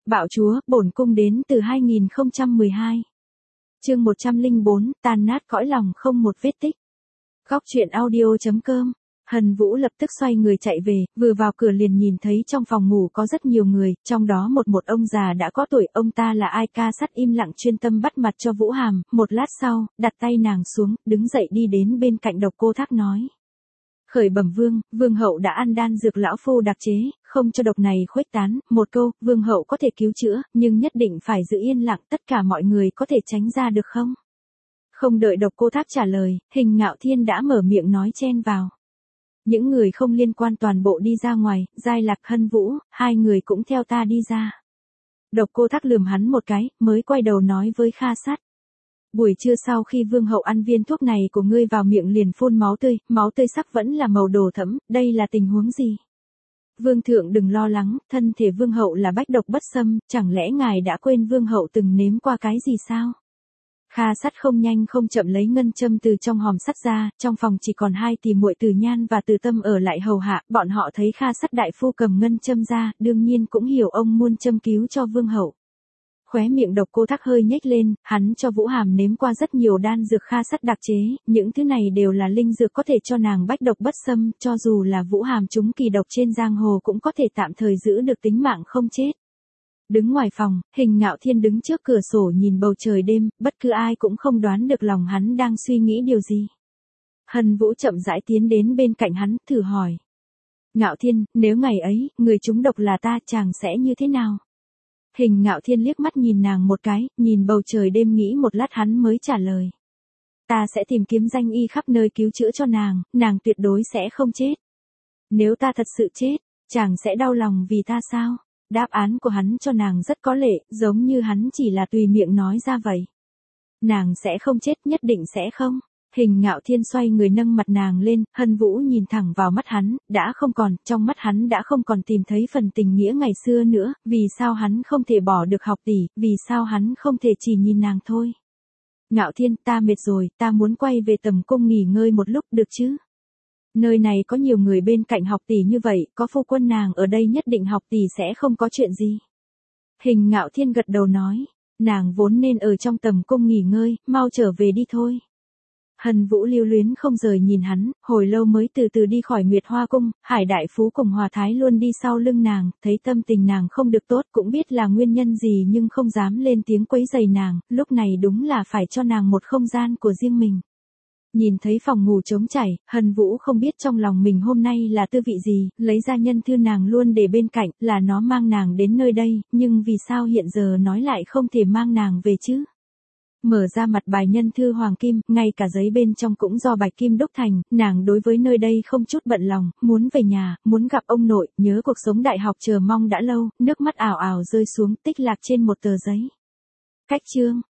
Bạo chúa, bổn cung đến từ 2012. Chương 104, tan nát cõi lòng không một vết tích. Góc truyện audio.com. Hân Vũ lập tức xoay người chạy về, vừa vào cửa liền nhìn thấy trong phòng ngủ có rất nhiều người, trong đó một ông già đã có tuổi. Ông ta là ai? Ca Sắt im lặng chuyên tâm bắt mặt cho Vũ Hàm, một lát sau, đặt tay nàng xuống, đứng dậy đi đến bên cạnh Độc Cô Thác nói. Khởi bẩm vương hậu đã ăn đan dược lão phu đặc chế, không cho độc này khuếch tán. Một câu, vương hậu có thể cứu chữa, nhưng nhất định phải giữ yên lặng, tất cả mọi người có thể tránh ra được không? Không đợi Độc Cô Thác trả lời, Hình Ngạo Thiên đã mở miệng nói chen vào. Những người không liên quan toàn bộ đi ra ngoài, Giai Lạc, Hân Vũ, hai người cũng theo ta đi ra. Độc Cô Thác lườm hắn một cái, mới quay đầu nói với Kha Sắt. Buổi trưa sau khi vương hậu ăn viên thuốc này của ngươi vào miệng liền phun máu tươi sắc vẫn là màu đỏ thẫm, đây là tình huống gì? Vương thượng đừng lo lắng, thân thể vương hậu là bách độc bất xâm, chẳng lẽ ngài đã quên vương hậu từng nếm qua cái gì sao? Kha Sắt không nhanh không chậm lấy ngân châm từ trong hòm sắt ra, trong phòng chỉ còn hai tỷ muội Từ Nhan và Từ Tâm ở lại hầu hạ, bọn họ thấy Kha Sắt đại phu cầm ngân châm ra, đương nhiên cũng hiểu ông muốn châm cứu cho vương hậu. Khóe miệng Độc Cô Thác hơi nhếch lên, hắn cho Vũ Hàm nếm qua rất nhiều đan dược Kha Sắt đặc chế, những thứ này đều là linh dược có thể cho nàng bách độc bất xâm, cho dù là Vũ Hàm trúng kỳ độc trên giang hồ cũng có thể tạm thời giữ được tính mạng không chết. Đứng ngoài phòng, Hình Ngạo Thiên đứng trước cửa sổ nhìn bầu trời đêm, bất cứ ai cũng không đoán được lòng hắn đang suy nghĩ điều gì. Hân Vũ chậm rãi tiến đến bên cạnh hắn, thử hỏi. Ngạo Thiên, nếu ngày ấy, người trúng độc là ta, chàng sẽ như thế nào? Hình Ngạo Thiên liếc mắt nhìn nàng một cái, nhìn bầu trời đêm nghĩ một lát hắn mới trả lời. Ta sẽ tìm kiếm danh y khắp nơi cứu chữa cho nàng tuyệt đối sẽ không chết. Nếu ta thật sự chết, chàng sẽ đau lòng vì ta sao? Đáp án của hắn cho nàng rất có lệ, giống như hắn chỉ là tùy miệng nói ra vậy. Nàng sẽ không chết, nhất định sẽ không. Hình Ngạo Thiên xoay người nâng mặt nàng lên, Hân Vũ nhìn thẳng vào mắt hắn, trong mắt hắn đã không còn tìm thấy phần tình nghĩa ngày xưa nữa, vì sao hắn không thể bỏ được học tỷ, vì sao hắn không thể chỉ nhìn nàng thôi. Ngạo Thiên, ta mệt rồi, ta muốn quay về Tầm Cung nghỉ ngơi một lúc được chứ? Nơi này có nhiều người bên cạnh học tỷ như vậy, có phu quân nàng ở đây nhất định học tỷ sẽ không có chuyện gì. Hình Ngạo Thiên gật đầu nói, nàng vốn nên ở trong Tầm Cung nghỉ ngơi, mau trở về đi thôi. Hân Vũ lưu luyến không rời nhìn hắn, hồi lâu mới từ từ đi khỏi Nguyệt Hoa Cung. Hải Đại Phú cùng Hòa Thái luôn đi sau lưng nàng, thấy tâm tình nàng không được tốt, cũng biết là nguyên nhân gì nhưng không dám lên tiếng quấy rầy nàng, lúc này đúng là phải cho nàng một không gian của riêng mình. Nhìn thấy phòng ngủ trống trải, Hân Vũ không biết trong lòng mình hôm nay là tư vị gì, lấy ra nhân thư nàng luôn để bên cạnh, là nó mang nàng đến nơi đây, nhưng vì sao hiện giờ nói lại không thể mang nàng về chứ? Mở ra mặt bài nhân thư hoàng kim, ngay cả giấy bên trong cũng do bạch kim đúc thành, nàng đối với nơi đây không chút bận lòng, muốn về nhà, muốn gặp ông nội, nhớ cuộc sống đại học chờ mong đã lâu, nước mắt ảo ảo rơi xuống tích lạc trên một tờ giấy. Cách chương